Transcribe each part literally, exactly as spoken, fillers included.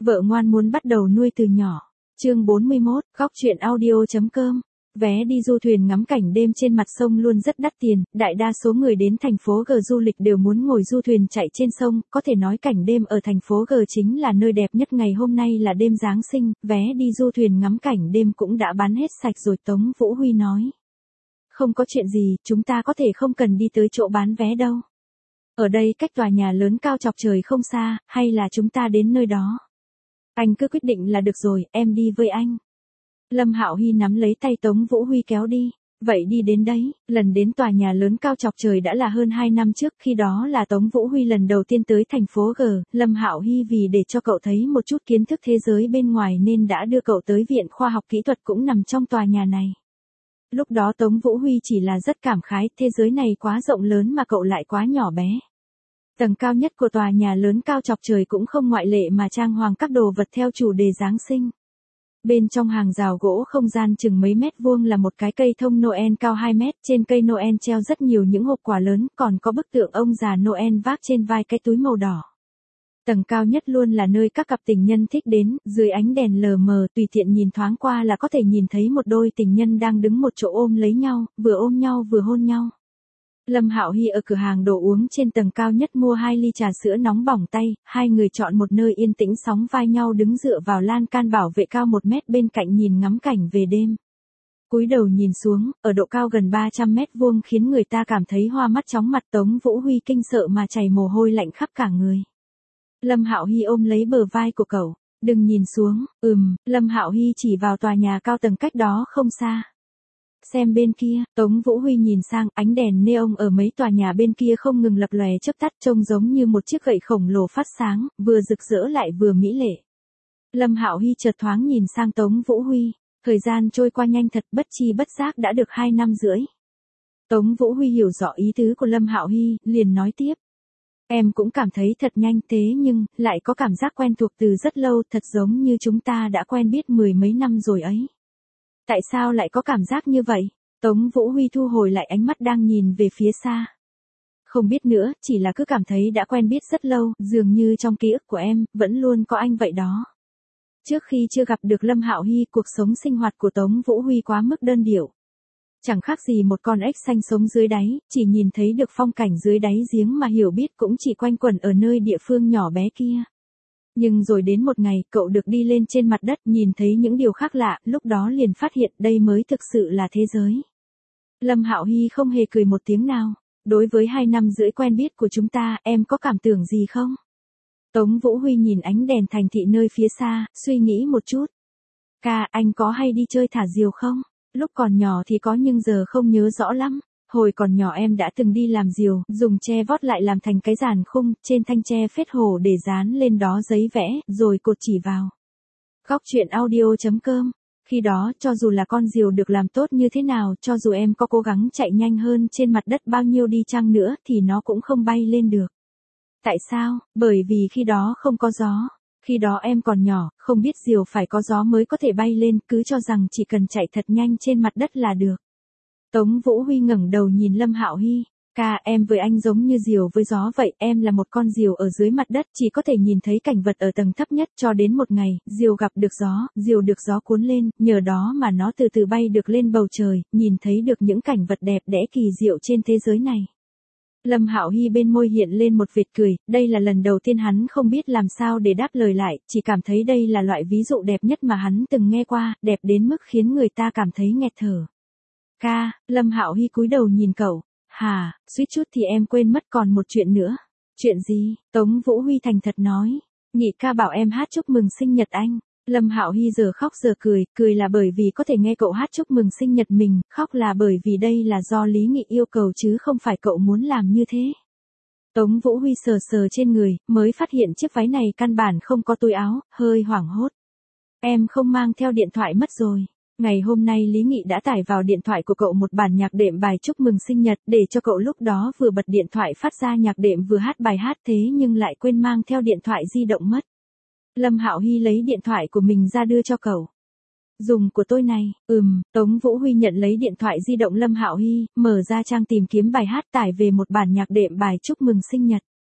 Vợ ngoan muốn bắt đầu nuôi từ nhỏ. Chương bốn mươi mốt, góc truyện audio.com. Vé đi du thuyền ngắm cảnh đêm trên mặt sông luôn rất đắt tiền, đại đa số người đến thành phố G du lịch đều muốn ngồi du thuyền chạy trên sông, có thể nói cảnh đêm ở thành phố G chính là nơi đẹp nhất. Ngày hôm nay là đêm Giáng sinh, vé đi du thuyền ngắm cảnh đêm cũng đã bán hết sạch rồi. Tống Vũ Huy nói. Không có chuyện gì, chúng ta có thể không cần đi tới chỗ bán vé đâu. Ở đây cách tòa nhà lớn cao chọc trời không xa, hay là chúng ta đến nơi đó? Anh cứ quyết định là được rồi, em đi với anh. Lâm Hạo Hy nắm lấy tay Tống Vũ Huy kéo đi. Vậy đi đến đấy, lần đến tòa nhà lớn cao chọc trời đã là hơn hai năm trước, khi đó là Tống Vũ Huy lần đầu tiên tới thành phố G. Lâm Hạo Hy vì để cho cậu thấy một chút kiến thức thế giới bên ngoài nên đã đưa cậu tới Viện Khoa học Kỹ thuật cũng nằm trong tòa nhà này. Lúc đó Tống Vũ Huy chỉ là rất cảm khái, thế giới này quá rộng lớn mà cậu lại quá nhỏ bé. Tầng cao nhất của tòa nhà lớn cao chọc trời cũng không ngoại lệ mà trang hoàng các đồ vật theo chủ đề Giáng sinh. Bên trong hàng rào gỗ không gian chừng mấy mét vuông là một cái cây thông Noel cao hai mét, trên cây Noel treo rất nhiều những hộp quà lớn, còn có bức tượng ông già Noel vác trên vai cái túi màu đỏ. Tầng cao nhất luôn là nơi các cặp tình nhân thích đến, dưới ánh đèn lờ mờ tùy tiện nhìn thoáng qua là có thể nhìn thấy một đôi tình nhân đang đứng một chỗ ôm lấy nhau, vừa ôm nhau vừa hôn nhau. Lâm Hạo Hy ở cửa hàng đồ uống trên tầng cao nhất mua hai ly trà sữa nóng bỏng tay, hai người chọn một nơi yên tĩnh sóng vai nhau đứng dựa vào lan can bảo vệ cao một mét bên cạnh nhìn ngắm cảnh về đêm. Cúi đầu nhìn xuống, ở độ cao gần ba trăm mét vuông khiến người ta cảm thấy hoa mắt chóng mặt. Tống Vũ Huy kinh sợ mà chảy mồ hôi lạnh khắp cả người. Lâm Hạo Hy ôm lấy bờ vai của cậu, đừng nhìn xuống, ừm, Lâm Hạo Hy chỉ vào tòa nhà cao tầng cách đó không xa. Xem bên kia, Tống Vũ Huy nhìn sang, ánh đèn neon ở mấy tòa nhà bên kia không ngừng lập lòe chớp tắt, trông giống như một chiếc gậy khổng lồ phát sáng, vừa rực rỡ lại vừa mỹ lệ. Lâm Hạo Hy chợt thoáng nhìn sang Tống Vũ Huy, thời gian trôi qua nhanh thật, bất chi bất giác đã được hai năm rưỡi. Tống Vũ Huy hiểu rõ ý tứ của Lâm Hạo Hy, liền nói tiếp. Em cũng cảm thấy thật nhanh thế nhưng, lại có cảm giác quen thuộc từ rất lâu, thật giống như chúng ta đã quen biết mười mấy năm rồi ấy. Tại sao lại có cảm giác như vậy? Tống Vũ Huy thu hồi lại ánh mắt đang nhìn về phía xa. Không biết nữa, chỉ là cứ cảm thấy đã quen biết rất lâu, dường như trong ký ức của em, vẫn luôn có anh vậy đó. Trước khi chưa gặp được Lâm Hạo Hy, cuộc sống sinh hoạt của Tống Vũ Huy quá mức đơn điệu. Chẳng khác gì một con ếch xanh sống dưới đáy, chỉ nhìn thấy được phong cảnh dưới đáy giếng mà hiểu biết cũng chỉ quanh quẩn ở nơi địa phương nhỏ bé kia. Nhưng rồi đến một ngày, cậu được đi lên trên mặt đất, nhìn thấy những điều khác lạ, lúc đó liền phát hiện đây mới thực sự là thế giới. Lâm Hạo Hy không hề cười một tiếng nào. Đối với hai năm rưỡi quen biết của chúng ta, em có cảm tưởng gì không? Tống Vũ Huy nhìn ánh đèn thành thị nơi phía xa, suy nghĩ một chút. Ca, anh có hay đi chơi thả diều không? Lúc còn nhỏ thì có nhưng giờ không nhớ rõ lắm. Hồi còn nhỏ em đã từng đi làm diều, dùng tre vót lại làm thành cái giàn khung, trên thanh tre phết hổ để dán lên đó giấy vẽ, rồi cột chỉ vào. Góc truyện audio.com. Khi đó, cho dù là con diều được làm tốt như thế nào, cho dù em có cố gắng chạy nhanh hơn trên mặt đất bao nhiêu đi chăng nữa, thì nó cũng không bay lên được. Tại sao? Bởi vì khi đó không có gió. Khi đó em còn nhỏ, không biết diều phải có gió mới có thể bay lên, cứ cho rằng chỉ cần chạy thật nhanh trên mặt đất là được. Tống Vũ Huy ngẩng đầu nhìn Lâm Hạo Hy, ca, em với anh giống như diều với gió vậy, em là một con diều ở dưới mặt đất, chỉ có thể nhìn thấy cảnh vật ở tầng thấp nhất, cho đến một ngày, diều gặp được gió, diều được gió cuốn lên, nhờ đó mà nó từ từ bay được lên bầu trời, nhìn thấy được những cảnh vật đẹp đẽ kỳ diệu trên thế giới này. Lâm Hạo Hy bên môi hiện lên một vệt cười, đây là lần đầu tiên hắn không biết làm sao để đáp lời lại, chỉ cảm thấy đây là loại ví dụ đẹp nhất mà hắn từng nghe qua, đẹp đến mức khiến người ta cảm thấy nghẹt thở. Ca, Lâm Hạo Hy cúi đầu nhìn cậu, hà, suýt chút thì em quên mất còn một chuyện nữa. Chuyện gì? Tống Vũ Huy thành thật nói, Nhị ca bảo em hát chúc mừng sinh nhật anh. Lâm Hạo Hy giờ khóc giờ cười, cười là bởi vì có thể nghe cậu hát chúc mừng sinh nhật mình, khóc là bởi vì đây là do Lý Nghị yêu cầu chứ không phải cậu muốn làm như thế. Tống Vũ Huy sờ sờ trên người, mới phát hiện chiếc váy này căn bản không có túi áo, hơi hoảng hốt. Em không mang theo điện thoại mất rồi. Ngày hôm nay Lý Nghị đã tải vào điện thoại của cậu một bản nhạc đệm bài chúc mừng sinh nhật để cho cậu lúc đó vừa bật điện thoại phát ra nhạc đệm vừa hát bài hát thế nhưng lại quên mang theo điện thoại di động mất. Lâm Hạo Hy lấy điện thoại của mình ra đưa cho cậu. Dùng của tôi này, ừm, Tống Vũ Huy nhận lấy điện thoại di động Lâm Hạo Hy, mở ra trang tìm kiếm bài hát tải về một bản nhạc đệm bài chúc mừng sinh nhật.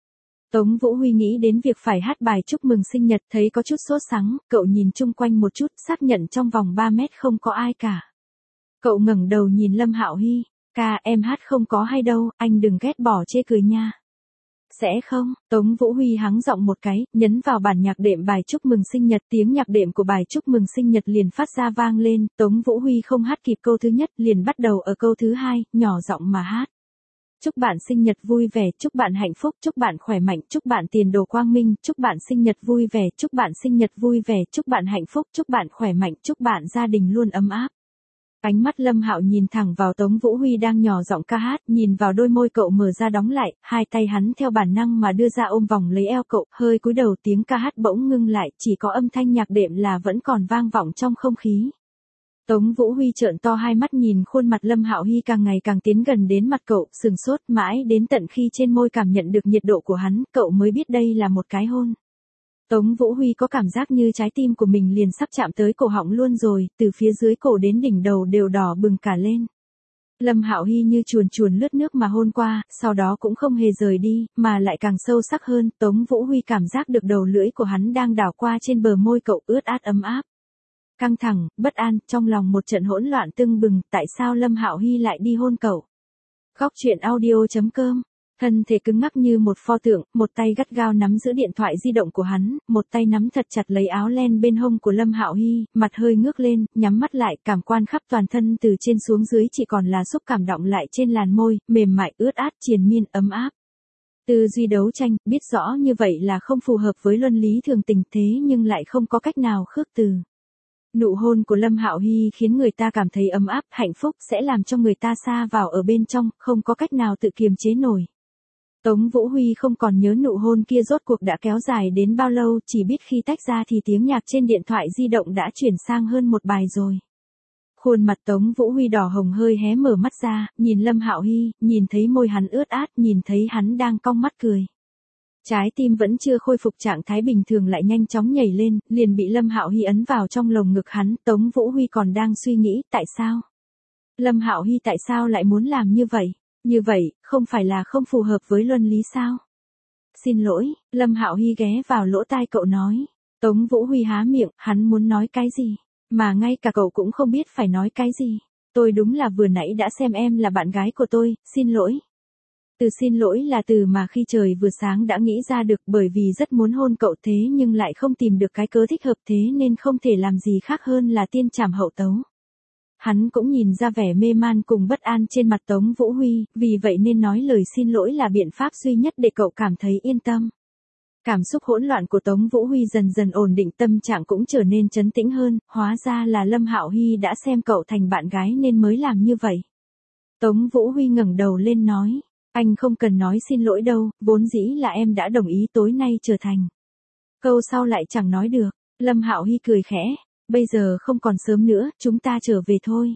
Tống Vũ Huy nghĩ đến việc phải hát bài chúc mừng sinh nhật, thấy có chút sốt sắng, cậu nhìn chung quanh một chút, xác nhận trong vòng ba mét không có ai cả. Cậu ngẩng đầu nhìn Lâm Hạo Hy, ca em hát không có hay đâu, anh đừng ghét bỏ chê cười nha. Sẽ không, Tống Vũ Huy hắng giọng một cái, nhấn vào bản nhạc đệm bài chúc mừng sinh nhật, tiếng nhạc đệm của bài chúc mừng sinh nhật liền phát ra vang lên, Tống Vũ Huy không hát kịp câu thứ nhất, liền bắt đầu ở câu thứ hai, nhỏ giọng mà hát. Chúc bạn sinh nhật vui vẻ, chúc bạn hạnh phúc, chúc bạn khỏe mạnh, chúc bạn tiền đồ quang minh, chúc bạn sinh nhật vui vẻ, chúc bạn sinh nhật vui vẻ, chúc bạn hạnh phúc, chúc bạn khỏe mạnh, chúc bạn gia đình luôn ấm áp. Ánh mắt Lâm Hạo nhìn thẳng vào Tống Vũ Huy đang nhỏ giọng ca hát, nhìn vào đôi môi cậu mở ra đóng lại, hai tay hắn theo bản năng mà đưa ra ôm vòng lấy eo cậu, hơi cúi đầu, tiếng ca hát bỗng ngưng lại, chỉ có âm thanh nhạc đệm là vẫn còn vang vọng trong không khí. Tống Vũ Huy trợn to hai mắt nhìn khuôn mặt Lâm Hạo Hy càng ngày càng tiến gần đến mặt cậu, sừng sốt mãi đến tận khi trên môi cảm nhận được nhiệt độ của hắn, cậu mới biết đây là một cái hôn. Tống Vũ Huy có cảm giác như trái tim của mình liền sắp chạm tới cổ họng luôn rồi, từ phía dưới cổ đến đỉnh đầu đều đỏ bừng cả lên. Lâm Hạo Hy như chuồn chuồn lướt nước mà hôn qua, sau đó cũng không hề rời đi, mà lại càng sâu sắc hơn, Tống Vũ Huy cảm giác được đầu lưỡi của hắn đang đảo qua trên bờ môi cậu ướt át ấm áp. Căng thẳng, bất an, trong lòng một trận hỗn loạn tưng bừng, tại sao Lâm Hạo Hy lại đi hôn cậu? Góc truyện audio chấm com. Thân thể cứng ngắc như một pho tượng, một tay gắt gao nắm giữ điện thoại di động của hắn, một tay nắm thật chặt lấy áo len bên hông của Lâm Hạo Hy, mặt hơi ngước lên, nhắm mắt lại, cảm quan khắp toàn thân từ trên xuống dưới chỉ còn là xúc cảm đọng lại trên làn môi, mềm mại, ướt át, triền miên, ấm áp. Tư duy đấu tranh, biết rõ như vậy là không phù hợp với luân lý thường tình thế nhưng lại không có cách nào khước từ. Nụ hôn của Lâm Hạo Hy khiến người ta cảm thấy ấm áp, hạnh phúc, sẽ làm cho người ta sa vào ở bên trong, không có cách nào tự kiềm chế nổi. Tống Vũ Huy không còn nhớ nụ hôn kia rốt cuộc đã kéo dài đến bao lâu, chỉ biết khi tách ra thì tiếng nhạc trên điện thoại di động đã chuyển sang hơn một bài rồi. Khuôn mặt Tống Vũ Huy đỏ hồng hơi hé mở mắt ra, nhìn Lâm Hạo Hy, nhìn thấy môi hắn ướt át, nhìn thấy hắn đang cong mắt cười. Trái tim vẫn chưa khôi phục trạng thái bình thường lại nhanh chóng nhảy lên, liền bị Lâm Hạo Hy ấn vào trong lồng ngực hắn, Tống Vũ Huy còn đang suy nghĩ, tại sao? Lâm Hạo Hy tại sao lại muốn làm như vậy? Như vậy, không phải là không phù hợp với luân lý sao? Xin lỗi, Lâm Hạo Hy ghé vào lỗ tai cậu nói. Tống Vũ Huy há miệng, hắn muốn nói cái gì? Mà ngay cả cậu cũng không biết phải nói cái gì. Tôi đúng là vừa nãy đã xem em là bạn gái của tôi, xin lỗi. Từ xin lỗi là từ mà khi trời vừa sáng đã nghĩ ra được bởi vì rất muốn hôn cậu thế nhưng lại không tìm được cái cớ thích hợp thế nên không thể làm gì khác hơn là tiên trảm hậu tấu. Hắn cũng nhìn ra vẻ mê man cùng bất an trên mặt Tống Vũ Huy, vì vậy nên nói lời xin lỗi là biện pháp duy nhất để cậu cảm thấy yên tâm. Cảm xúc hỗn loạn của Tống Vũ Huy dần dần ổn định, tâm trạng cũng trở nên trấn tĩnh hơn, hóa ra là Lâm Hạo Hy đã xem cậu thành bạn gái nên mới làm như vậy. Tống Vũ Huy ngẩng đầu lên nói, anh không cần nói xin lỗi đâu, vốn dĩ là em đã đồng ý tối nay trở thành. Câu sau lại chẳng nói được, Lâm Hạo Hy cười khẽ. Bây giờ không còn sớm nữa, chúng ta trở về thôi.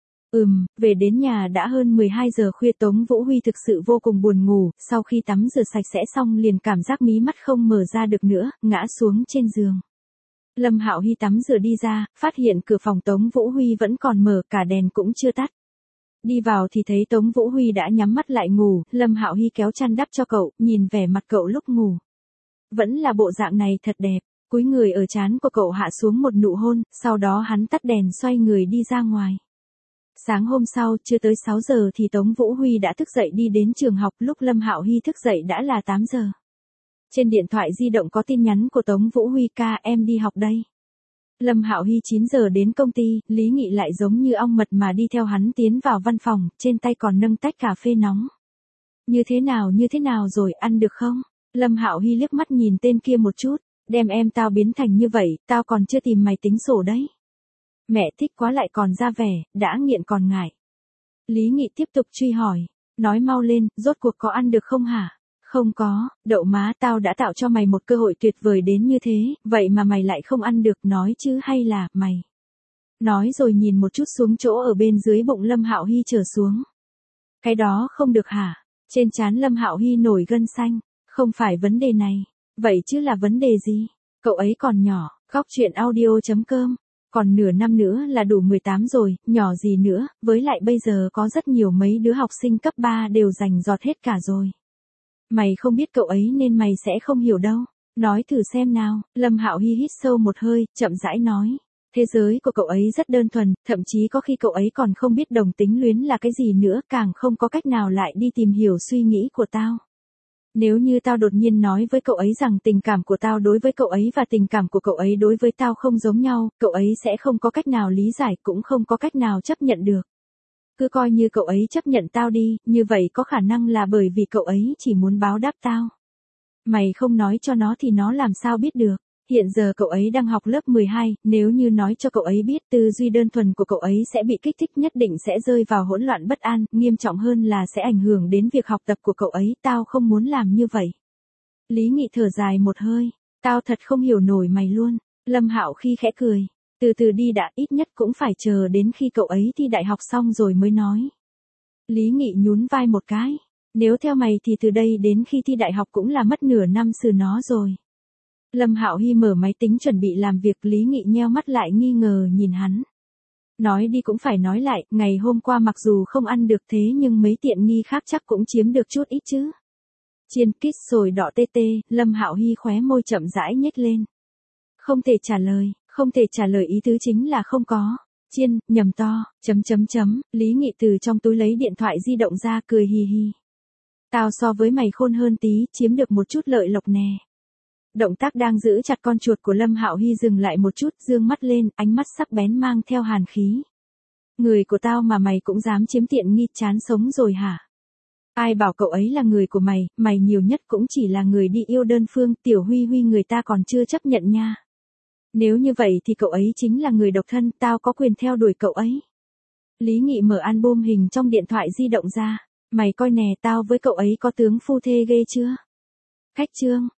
Ừm, về đến nhà đã hơn mười hai giờ khuya, Tống Vũ Huy thực sự vô cùng buồn ngủ, sau khi tắm rửa sạch sẽ xong liền cảm giác mí mắt không mở ra được nữa, ngã xuống trên giường. Lâm Hạo Hy tắm rửa đi ra, phát hiện cửa phòng Tống Vũ Huy vẫn còn mở, cả đèn cũng chưa tắt. Đi vào thì thấy Tống Vũ Huy đã nhắm mắt lại ngủ, Lâm Hạo Hy kéo chăn đắp cho cậu, nhìn vẻ mặt cậu lúc ngủ. Vẫn là bộ dạng này thật đẹp. Cúi người ở trán của cậu hạ xuống một nụ hôn, sau đó hắn tắt đèn xoay người đi ra ngoài. Sáng hôm sau, chưa tới sáu giờ thì Tống Vũ Huy đã thức dậy đi đến trường học, lúc Lâm Hạo Hy thức dậy đã là tám giờ. Trên điện thoại di động có tin nhắn của Tống Vũ Huy, ca em đi học đây. Lâm Hạo Hy chín giờ đến công ty, Lý Nghị lại giống như ong mật mà đi theo hắn tiến vào văn phòng, trên tay còn nâng tách cà phê nóng. Như thế nào như thế nào rồi, ăn được không? Lâm Hạo Hy liếc mắt nhìn tên kia một chút. Đem em tao biến thành như vậy, tao còn chưa tìm mày tính sổ đấy. Mẹ thích quá lại còn ra vẻ, đã nghiện còn ngại. Lý Nghị tiếp tục truy hỏi, nói mau lên, rốt cuộc có ăn được không hả? Không có, đậu má, tao đã tạo cho mày một cơ hội tuyệt vời đến như thế, vậy mà mày lại không ăn được, nói chứ hay là, mày. Nói rồi nhìn một chút xuống chỗ ở bên dưới bụng Lâm Hạo Hy trở xuống. Cái đó không được hả? Trên trán Lâm Hạo Hy nổi gân xanh, không phải vấn đề này. Vậy chứ là vấn đề gì? Cậu ấy còn nhỏ, góc truyện audio chấm com. Còn nửa năm nữa là đủ mười tám rồi, nhỏ gì nữa, với lại bây giờ có rất nhiều mấy đứa học sinh cấp ba đều rành rọt hết cả rồi. Mày không biết cậu ấy nên mày sẽ không hiểu đâu. Nói thử xem nào, Lâm Hạo Hi hít sâu một hơi, chậm rãi nói. Thế giới của cậu ấy rất đơn thuần, thậm chí có khi cậu ấy còn không biết đồng tính luyến là cái gì nữa, càng không có cách nào lại đi tìm hiểu suy nghĩ của tao. Nếu như tao đột nhiên nói với cậu ấy rằng tình cảm của tao đối với cậu ấy và tình cảm của cậu ấy đối với tao không giống nhau, cậu ấy sẽ không có cách nào lý giải, cũng không có cách nào chấp nhận được. Cứ coi như cậu ấy chấp nhận tao đi, như vậy có khả năng là bởi vì cậu ấy chỉ muốn báo đáp tao. Mày không nói cho nó thì nó làm sao biết được. Hiện giờ cậu ấy đang học lớp mười hai, nếu như nói cho cậu ấy biết tư duy đơn thuần của cậu ấy sẽ bị kích thích, nhất định sẽ rơi vào hỗn loạn bất an, nghiêm trọng hơn là sẽ ảnh hưởng đến việc học tập của cậu ấy, tao không muốn làm như vậy. Lý Nghị thở dài một hơi, tao thật không hiểu nổi mày luôn. Lâm Hạo khi khẽ cười, từ từ đi đã, ít nhất cũng phải chờ đến khi cậu ấy thi đại học xong rồi mới nói. Lý Nghị nhún vai một cái, nếu theo mày thì từ đây đến khi thi đại học cũng là mất nửa năm xử nó rồi. Lâm Hạo Hi mở máy tính chuẩn bị làm việc, Lý Nghị nheo mắt lại nghi ngờ nhìn hắn. Nói đi cũng phải nói lại, ngày hôm qua mặc dù không ăn được thế nhưng mấy tiện nghi khác chắc cũng chiếm được chút ít chứ. Chiên kít sồi đỏ tê tê, Lâm Hạo Hi khóe môi chậm rãi nhếch lên. Không thể trả lời, không thể trả lời ý tứ chính là không có. Chiên, nhầm to, chấm chấm chấm, Lý Nghị từ trong túi lấy điện thoại di động ra cười hì hì. Tao so với mày khôn hơn tí, chiếm được một chút lợi lộc nè. Động tác đang giữ chặt con chuột của Lâm Hạo Hi dừng lại một chút, dương mắt lên, ánh mắt sắc bén mang theo hàn khí. Người của tao mà mày cũng dám chiếm tiện nghi, chán sống rồi hả? Ai bảo cậu ấy là người của mày, mày nhiều nhất cũng chỉ là người đi yêu đơn phương, Tiểu Huy Huy người ta còn chưa chấp nhận nha. Nếu như vậy thì cậu ấy chính là người độc thân, tao có quyền theo đuổi cậu ấy. Lý Nghị mở album hình trong điện thoại di động ra, mày coi nè, tao với cậu ấy có tướng phu thê ghê chưa? Khách trương.